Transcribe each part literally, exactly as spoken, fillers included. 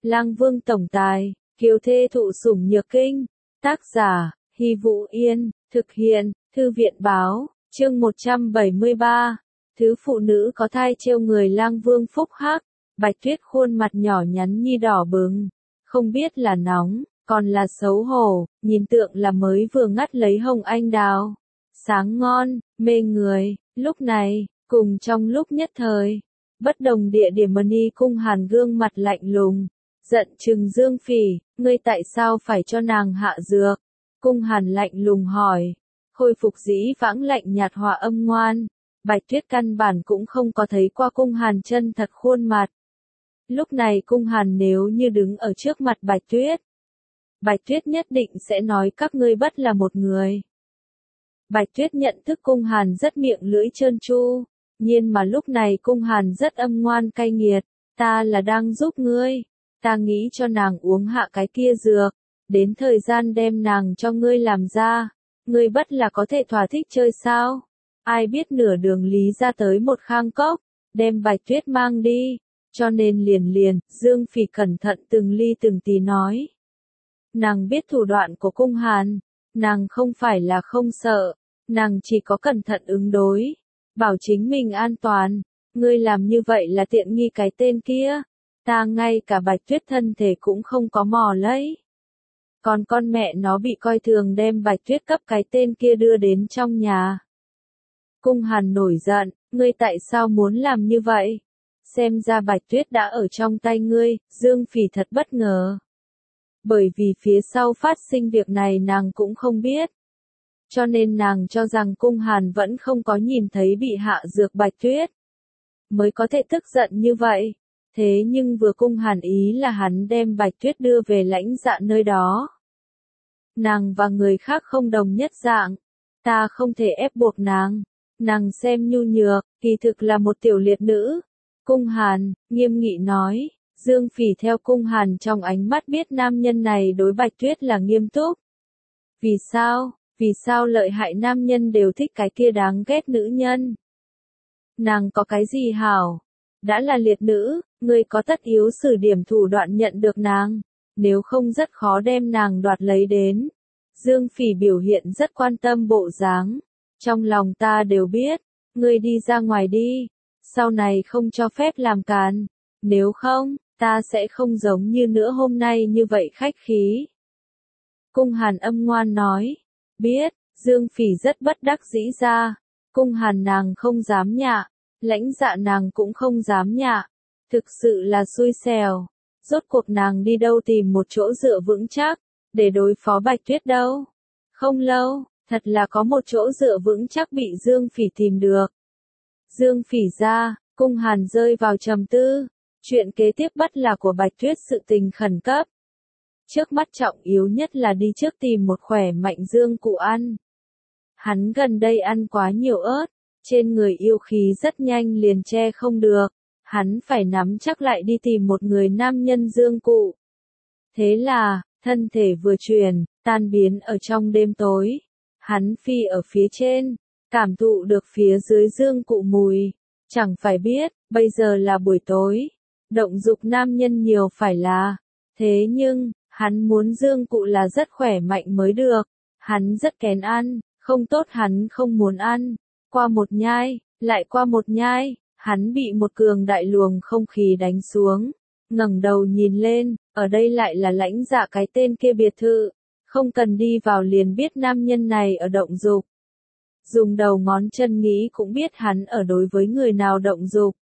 Lang Vương tổng tài, kiều thê thụ sủng nhược kinh. Tác giả, Hy Vũ Yên, thực hiện, Thư viện báo, chương một trăm bảy mươi ba. Thứ phụ nữ có thai trêu người Lang Vương phúc hắc. Bạch Tuyết khuôn mặt nhỏ nhắn nhi đỏ bừng, không biết là nóng, còn là xấu hổ, nhìn tượng là mới vừa ngắt lấy hồng anh đào. Sáng ngon, mê người, lúc này, cùng trong lúc nhất thời, bất đồng địa điểm Mani Cung Hàn gương mặt lạnh lùng, giận chừng Dương Phỉ, ngươi tại sao phải cho nàng hạ dược? Cung Hàn lạnh lùng hỏi, khôi phục dĩ vãng lạnh nhạt hòa âm ngoan. Bạch Tuyết căn bản cũng không có thấy qua Cung Hàn chân thật khuôn mặt. Lúc này Cung Hàn nếu như đứng ở trước mặt Bạch Tuyết, Bạch Tuyết nhất định sẽ nói các ngươi bất là một người. Bạch Tuyết nhận thức Cung Hàn rất miệng lưỡi trơn tru, nhiên mà lúc này Cung Hàn rất âm ngoan cay nghiệt, ta là đang giúp ngươi, ta nghĩ cho nàng uống hạ cái kia dược, đến thời gian đem nàng cho ngươi làm ra, ngươi bất là có thể thỏa thích chơi sao? Ai biết nửa đường lý ra tới một khang cốc, đem Bạch Tuyết mang đi, cho nên liền liền, Dương Phỉ cẩn thận từng ly từng tí nói. Nàng biết thủ đoạn của Cung Hàn, nàng không phải là không sợ, nàng chỉ có cẩn thận ứng đối, bảo chính mình an toàn, ngươi làm như vậy là tiện nghi cái tên kia, ta ngay cả Bạch Tuyết thân thể cũng không có mò lấy. Còn con mẹ nó bị coi thường đem Bạch Tuyết cấp cái tên kia đưa đến trong nhà. Cung Hàn nổi giận, ngươi tại sao muốn làm như vậy? Xem ra Bạch Tuyết đã ở trong tay ngươi, Dương Phỉ thật bất ngờ. Bởi vì phía sau phát sinh việc này nàng cũng không biết. Cho nên nàng cho rằng Cung Hàn vẫn không có nhìn thấy bị hạ dược Bạch Tuyết. Mới có thể tức giận như vậy. Thế nhưng vừa Cung Hàn ý là hắn đem Bạch Tuyết đưa về lãnh dạ nơi đó. Nàng và người khác không đồng nhất dạng. Ta không thể ép buộc nàng. Nàng xem nhu nhược, kỳ thực là một tiểu liệt nữ. Cung Hàn, nghiêm nghị nói. Dương Phỉ theo Cung Hàn trong ánh mắt biết nam nhân này đối Bạch Tuyết là nghiêm túc. Vì sao? Vì sao lợi hại nam nhân đều thích cái kia đáng ghét nữ nhân? Nàng có cái gì hảo? Đã là liệt nữ, ngươi có tất yếu sử điểm thủ đoạn nhận được nàng, nếu không rất khó đem nàng đoạt lấy đến. Dương Phỉ biểu hiện rất quan tâm bộ dáng. Trong lòng ta đều biết, ngươi đi ra ngoài đi, sau này không cho phép làm càn, nếu không, ta sẽ không giống như nữa hôm nay như vậy khách khí. Cung Hàn âm ngoan nói, biết, Dương Phỉ rất bất đắc dĩ ra, Cung Hàn nàng không dám nhạ, lãnh dạ nàng cũng không dám nhạ, thực sự là xui xẻo, rốt cuộc nàng đi đâu tìm một chỗ dựa vững chắc, để đối phó Bạch Tuyết đâu. Không lâu, thật là có một chỗ dựa vững chắc bị Dương Phỉ tìm được. Dương Phỉ ra, Cung Hàn rơi vào trầm tư, chuyện kế tiếp bất là của Bạch Tuyết sự tình khẩn cấp. Trước mắt trọng yếu nhất là đi trước tìm một khỏe mạnh dương cụ ăn. Hắn gần đây ăn quá nhiều ớt, trên người yêu khí rất nhanh liền che không được, hắn phải nắm chắc lại đi tìm một người nam nhân dương cụ. Thế là, thân thể vừa chuyển, tan biến ở trong đêm tối, hắn phi ở phía trên, cảm thụ được phía dưới dương cụ mùi, chẳng phải biết, bây giờ là buổi tối, động dục nam nhân nhiều phải là, thế nhưng, hắn muốn dương cụ là rất khỏe mạnh mới được, hắn rất kén ăn, không tốt hắn không muốn ăn, qua một nhai, lại qua một nhai, hắn bị một cường đại luồng không khí đánh xuống, ngẩng đầu nhìn lên, ở đây lại là lãnh dạ cái tên kia biệt thự, không cần đi vào liền biết nam nhân này ở động dục. Dùng đầu ngón chân nghĩ cũng biết hắn ở đối với người nào động dục.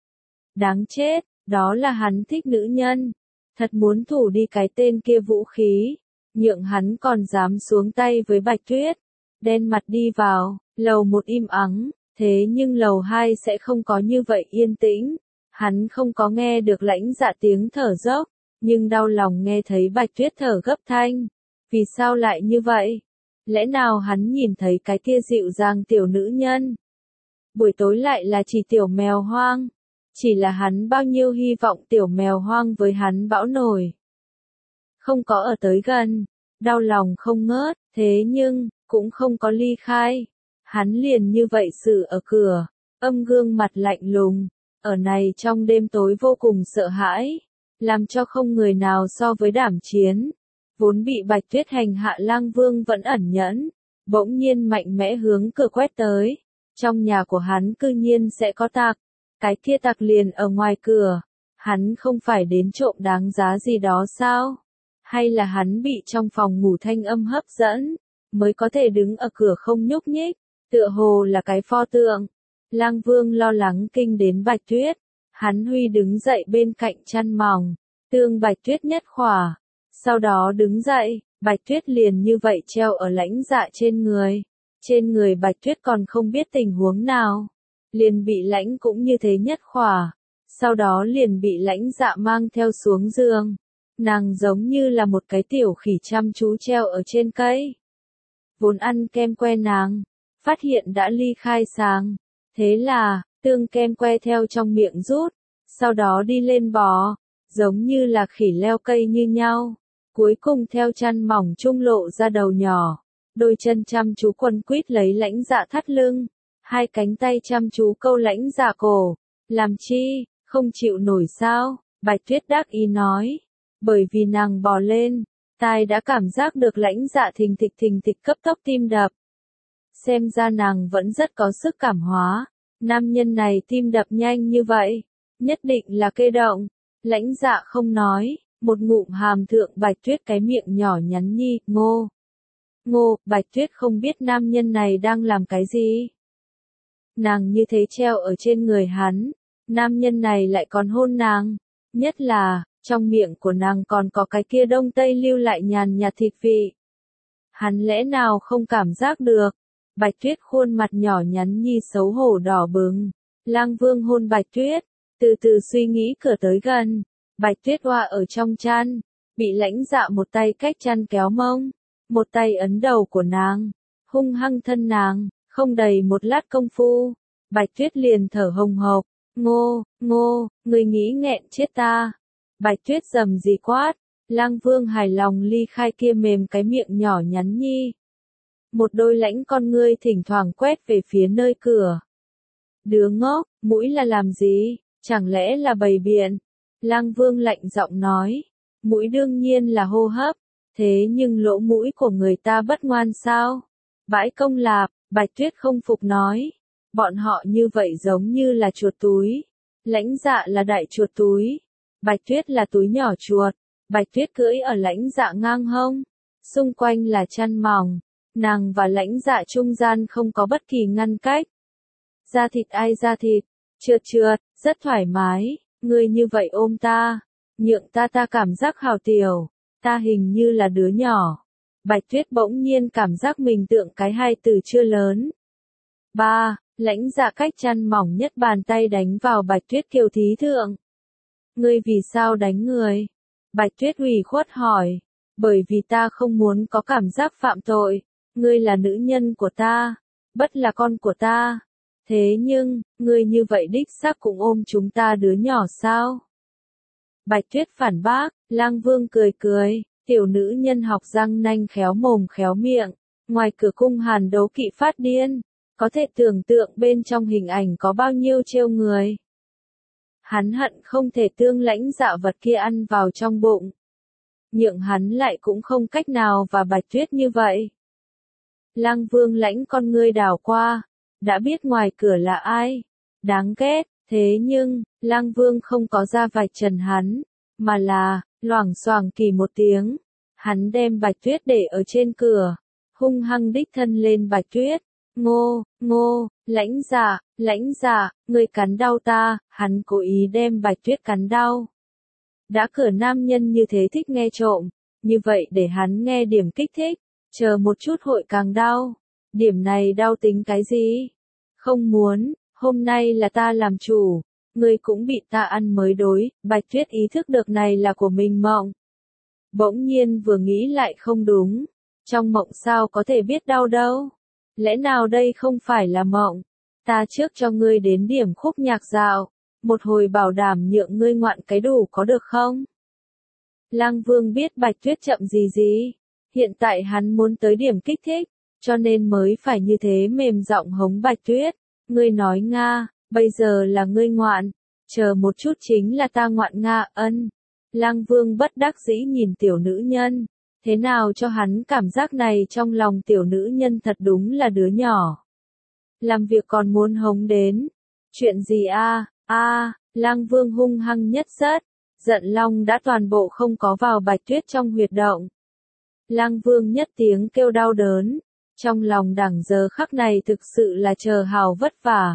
Đáng chết, đó là hắn thích nữ nhân. Thật muốn thủ đi cái tên kia vũ khí, nhượng hắn còn dám xuống tay với Bạch Tuyết. Đen mặt đi vào, lầu một im ắng, thế nhưng lầu hai sẽ không có như vậy yên tĩnh. Hắn không có nghe được lãnh dạ tiếng thở dốc, nhưng đau lòng nghe thấy Bạch Tuyết thở gấp thanh. Vì sao lại như vậy? Lẽ nào hắn nhìn thấy cái kia dịu dàng tiểu nữ nhân? Buổi tối lại là chỉ tiểu mèo hoang. Chỉ là hắn bao nhiêu hy vọng tiểu mèo hoang với hắn bão nổi. Không có ở tới gần, đau lòng không ngớt, thế nhưng, cũng không có ly khai. Hắn liền như vậy xử ở cửa, âm gương mặt lạnh lùng, ở này trong đêm tối vô cùng sợ hãi. làm cho không người nào so với đảm chiến. Vốn bị Bạch Tuyết hành hạ Lang Vương vẫn ẩn nhẫn, bỗng nhiên mạnh mẽ hướng cửa quét tới. Trong nhà của hắn cư nhiên sẽ có tặc, cái kia tặc liền ở ngoài cửa. Hắn không phải đến trộm đáng giá gì đó sao? Hay là hắn bị trong phòng ngủ thanh âm hấp dẫn, mới có thể đứng ở cửa không nhúc nhích, tựa hồ là cái pho tượng. Lang Vương lo lắng kinh đến Bạch Tuyết, hắn huy đứng dậy bên cạnh chăn mỏng, tương Bạch Tuyết nhất khỏa. Sau đó đứng dậy, Bạch Tuyết liền như vậy treo ở Lãnh Dạ trên người. Trên người Bạch Tuyết còn không biết tình huống nào, liền bị Lãnh cũng như thế nhất khỏa. Sau đó liền bị Lãnh Dạ mang theo xuống giường. Nàng giống như là một cái tiểu khỉ chăm chú treo ở trên cây. Vốn ăn kem que nàng, phát hiện đã ly khai sáng. Thế là, tương kem que theo trong miệng rút, sau đó đi lên bò, giống như là khỉ leo cây như nhau. Cuối cùng theo chăn mỏng trung lộ ra đầu nhỏ, đôi chân chăm chú quấn quýt lấy Lãnh Dạ thắt lưng, hai cánh tay chăm chú câu Lãnh Dạ cổ. Làm chi, không chịu nổi sao? Bạch Tuyết đắc ý nói. Bởi vì nàng bò lên, tai đã cảm giác được Lãnh Dạ thình thịch thình thịch cấp tốc tim đập. Xem ra nàng vẫn rất có sức cảm hóa. Nam nhân này tim đập nhanh như vậy, nhất định là kê động. Lãnh Dạ không nói, một ngụm hàm thượng Bạch Tuyết cái miệng nhỏ nhắn nhi, ngô. Ngô, Bạch Tuyết không biết nam nhân này đang làm cái gì. Nàng như thế treo ở trên người hắn, nam nhân này lại còn hôn nàng, nhất là, trong miệng của nàng còn có cái kia đông tây lưu lại nhàn nhạt thịt vị. Hắn lẽ nào không cảm giác được? Bạch Tuyết khuôn mặt nhỏ nhắn nhi xấu hổ đỏ bừng. Lang Vương hôn Bạch Tuyết, từ từ suy nghĩ cửa tới gần. Bạch Tuyết oa ở trong chăn, bị Lãnh Dạ một tay cách chăn kéo mông, một tay ấn đầu của nàng, hung hăng thân nàng, không đầy một lát công phu, Bạch Tuyết liền thở hồng hộc. Ngô, ngô, người nghĩ nghẹn chết ta. Bạch Tuyết rầm rì quát. Lang Vương hài lòng ly khai kia mềm cái miệng nhỏ nhắn nhi. Một đôi lãnh con ngươi thỉnh thoảng quét về phía nơi cửa. Đứa ngốc, mũi là làm gì? Chẳng lẽ là bày biện? Lang Vương lạnh giọng nói. Mũi đương nhiên là hô hấp. Thế nhưng lỗ mũi của người ta bất ngoan sao? Bãi công lạp, Bạch Tuyết không phục nói. Bọn họ như vậy giống như là chuột túi. Lãnh Dạ là đại chuột túi. Bạch Tuyết là túi nhỏ chuột. Bạch Tuyết cưỡi ở Lãnh Dạ ngang hông. Xung quanh là chăn mỏng. Nàng và Lãnh Dạ trung gian không có bất kỳ ngăn cách. Da thịt ai da thịt. Trượt trượt, rất thoải mái. Ngươi như vậy ôm ta. Nhượng ta ta cảm giác hào tiểu. Ta hình như là đứa nhỏ. Bạch Tuyết bỗng nhiên cảm giác mình tượng cái hai từ chưa lớn. Ba, Lãnh Dạ cách chăn mỏng nhất bàn tay đánh vào Bạch Tuyết kiều thí thượng. Ngươi vì sao đánh người? Bạch Tuyết ủy khuất hỏi. Bởi vì ta không muốn có cảm giác phạm tội. Ngươi là nữ nhân của ta. Bất là con của ta. Thế nhưng, ngươi như vậy đích xác cũng ôm chúng ta đứa nhỏ sao? Bạch Tuyết phản bác. Lang Vương cười cười. Tiểu nữ nhân học răng nanh khéo mồm khéo miệng. Ngoài cửa cung hàn đấu kỵ phát điên. Có thể tưởng tượng bên trong hình ảnh có bao nhiêu trêu người. Hắn hận không thể tương Lãnh Dạ vật kia ăn vào trong bụng. Nhượng hắn lại cũng không cách nào và Bạch Tuyết như vậy. Lang Vương lãnh con ngươi đảo qua. Đã biết ngoài cửa là ai. Đáng ghét, thế nhưng, Lang Vương không có ra vạch trần hắn. Mà là, loảng xoảng kỳ một tiếng. Hắn đem Bạch Tuyết để ở trên cửa. Hung hăng đích thân lên Bạch Tuyết. Ngô, ngô, Lãnh Dạ, Lãnh Dạ, ngươi cắn đau ta, hắn cố ý đem Bạch Tuyết cắn đau. Đã cửa nam nhân như thế thích nghe trộm, như vậy để hắn nghe điểm kích thích, chờ một chút hội càng đau. Điểm này đau tính cái gì? Không muốn, hôm nay là ta làm chủ, ngươi cũng bị ta ăn mới đối. Bạch Tuyết ý thức được này là của mình mộng. Bỗng nhiên vừa nghĩ lại không đúng, trong mộng sao có thể biết đau đâu? Lẽ nào đây không phải là mộng? Ta trước cho ngươi đến điểm khúc nhạc dạo, một hồi bảo đảm nhượng ngươi ngoạn cái đủ có được không? Lang Vương biết Bạch Tuyết chậm gì gì, hiện tại hắn muốn tới điểm kích thích, cho nên mới phải như thế mềm giọng hống Bạch Tuyết. Ngươi nói Nga, bây giờ là ngươi ngoạn, chờ một chút chính là ta ngoạn Nga, ân. Lang Vương bất đắc dĩ nhìn tiểu nữ nhân. Thế nào cho hắn cảm giác này trong lòng tiểu nữ nhân thật đúng là đứa nhỏ. Làm việc còn muốn hống đến. Chuyện gì a? A, Lang Vương hung hăng nhất rất. Giận long đã toàn bộ không có vào Bạch Tuyết trong huyệt động. Lang Vương nhất tiếng kêu đau đớn. Trong lòng đẳng giờ khắc này thực sự là chờ hào vất vả.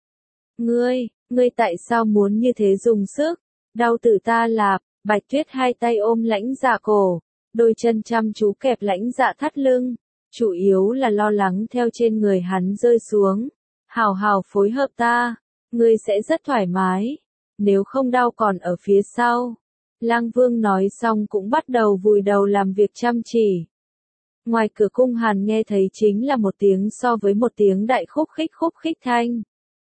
Ngươi, ngươi tại sao muốn như thế dùng sức? Đau tử ta lạp, Bạch Tuyết hai tay ôm Lãnh Dạ cổ, đôi chân chăm chú kẹp Lãnh Dạ thắt lưng, chủ yếu là lo lắng theo trên người hắn rơi xuống. Hào hào phối hợp ta, ngươi sẽ rất thoải mái, nếu không đau còn ở phía sau. Lang Vương nói xong cũng bắt đầu vùi đầu làm việc chăm chỉ. Ngoài cửa cung Hàn nghe thấy chính là một tiếng so với một tiếng đại khúc khích khúc khích thanh.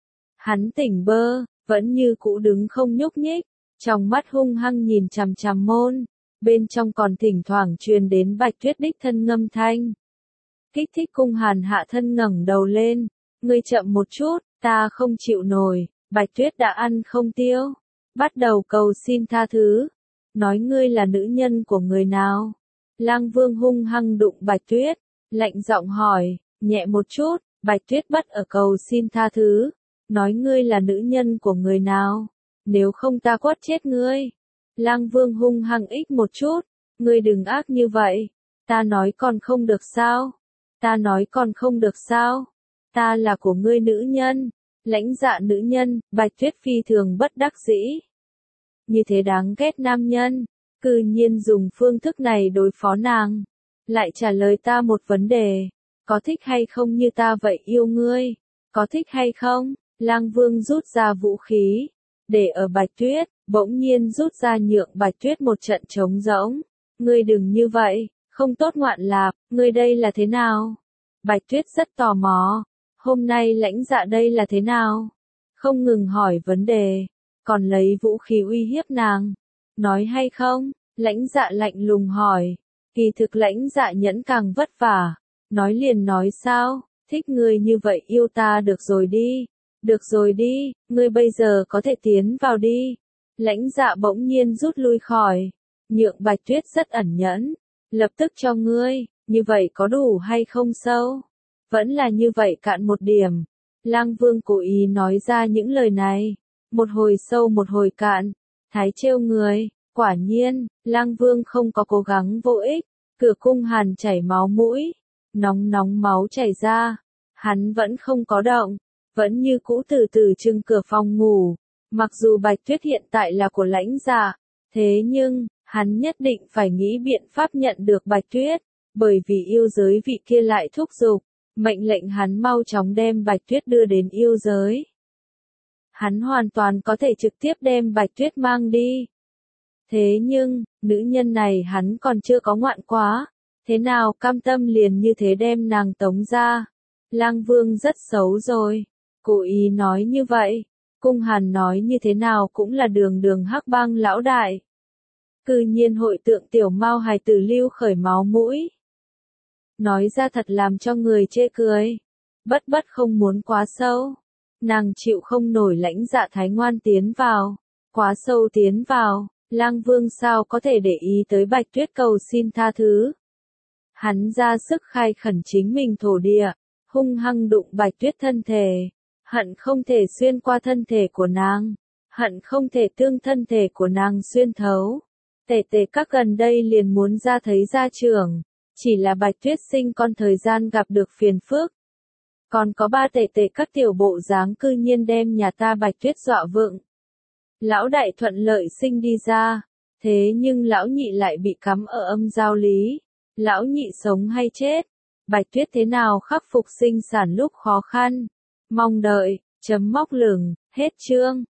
Hắn tỉnh bơ, vẫn như cũ đứng không nhúc nhích, trong mắt hung hăng nhìn chằm chằm môn, bên trong còn thỉnh thoảng truyền đến Bạch Tuyết đích thân ngâm thanh. Kích thích cung Hàn hạ thân ngẩng đầu lên, ngươi chậm một chút, ta không chịu nổi, Bạch Tuyết đã ăn không tiêu, bắt đầu cầu xin tha thứ, nói ngươi là nữ nhân của người nào. Lang Vương hung hăng đụng Bạch Tuyết, lạnh giọng hỏi, nhẹ một chút, Bạch Tuyết bắt ở cầu xin tha thứ, nói ngươi là nữ nhân của người nào, nếu không ta quất chết ngươi. Lang Vương hung hăng ích một chút, ngươi đừng ác như vậy, ta nói còn không được sao, ta nói còn không được sao, ta là của ngươi nữ nhân, Lãnh Dạ nữ nhân. Bạch Tuyết phi thường bất đắc dĩ. Như thế đáng ghét nam nhân, cư nhiên dùng phương thức này đối phó nàng. Lại trả lời ta một vấn đề, có thích hay không như ta vậy yêu ngươi, có thích hay không? Lang Vương rút ra vũ khí, để ở Bạch Tuyết, bỗng nhiên rút ra nhượng Bạch Tuyết một trận trống rỗng. Ngươi đừng như vậy, không tốt ngoạn lạp, ngươi đây là thế nào? Bạch Tuyết rất tò mò, hôm nay Lãnh Dạ đây là thế nào? Không ngừng hỏi vấn đề, còn lấy vũ khí uy hiếp nàng. Nói hay không? Lãnh Dạ lạnh lùng hỏi. Kỳ thực Lãnh Dạ nhẫn càng vất vả. Nói liền nói sao? Thích ngươi như vậy yêu ta được rồi đi. Được rồi đi, ngươi bây giờ có thể tiến vào đi. Lãnh Dạ bỗng nhiên rút lui khỏi. Nhượng Bạch Tuyết rất ẩn nhẫn. Lập tức cho ngươi, như vậy có đủ hay không sâu? Vẫn là như vậy cạn một điểm. Lang Vương cố ý nói ra những lời này. Một hồi sâu một hồi cạn. Thái trêu người. Quả nhiên, Lang Vương không có cố gắng vô ích, cửa cung Hàn chảy máu mũi, nóng nóng máu chảy ra, hắn vẫn không có động, vẫn như cũ từ từ trưng cửa phòng ngủ, mặc dù Bạch Tuyết hiện tại là của Lãnh Dạ, thế nhưng, hắn nhất định phải nghĩ biện pháp nhận được Bạch Tuyết, bởi vì yêu giới vị kia lại thúc giục, mệnh lệnh hắn mau chóng đem Bạch Tuyết đưa đến yêu giới. Hắn hoàn toàn có thể trực tiếp đem Bạch Tuyết mang đi. Thế nhưng, nữ nhân này hắn còn chưa có ngoạn quá, thế nào cam tâm liền như thế đem nàng tống ra. Lang Vương rất xấu rồi, cố ý nói như vậy, cung Hàn nói như thế nào cũng là đường đường hắc bang lão đại. Cư nhiên hội tượng tiểu mao hài tử lưu khởi máu mũi. Nói ra thật làm cho người chê cười, bất bất không muốn quá sâu. Nàng chịu không nổi Lãnh Dạ thái ngoan tiến vào, quá sâu tiến vào. Lang Vương sao có thể để ý tới Bạch Tuyết cầu xin tha thứ. Hắn ra sức khai khẩn chính mình thổ địa, hung hăng đụng Bạch Tuyết thân thể, hận không thể xuyên qua thân thể của nàng, hận không thể tương thân thể của nàng xuyên thấu. Tề tề các gần đây liền muốn ra thấy gia trưởng, chỉ là Bạch Tuyết sinh con thời gian gặp được phiền phức. Còn có ba tề tề các tiểu bộ dáng cư nhiên đem nhà ta Bạch Tuyết dọa vựng. Lão đại thuận lợi sinh đi ra, thế nhưng lão nhị lại bị cắm ở âm giao lý. Lão nhị sống hay chết? Bạch Tuyết thế nào khắc phục sinh sản lúc khó khăn? Mong đợi, chấm móc lửng, hết chương.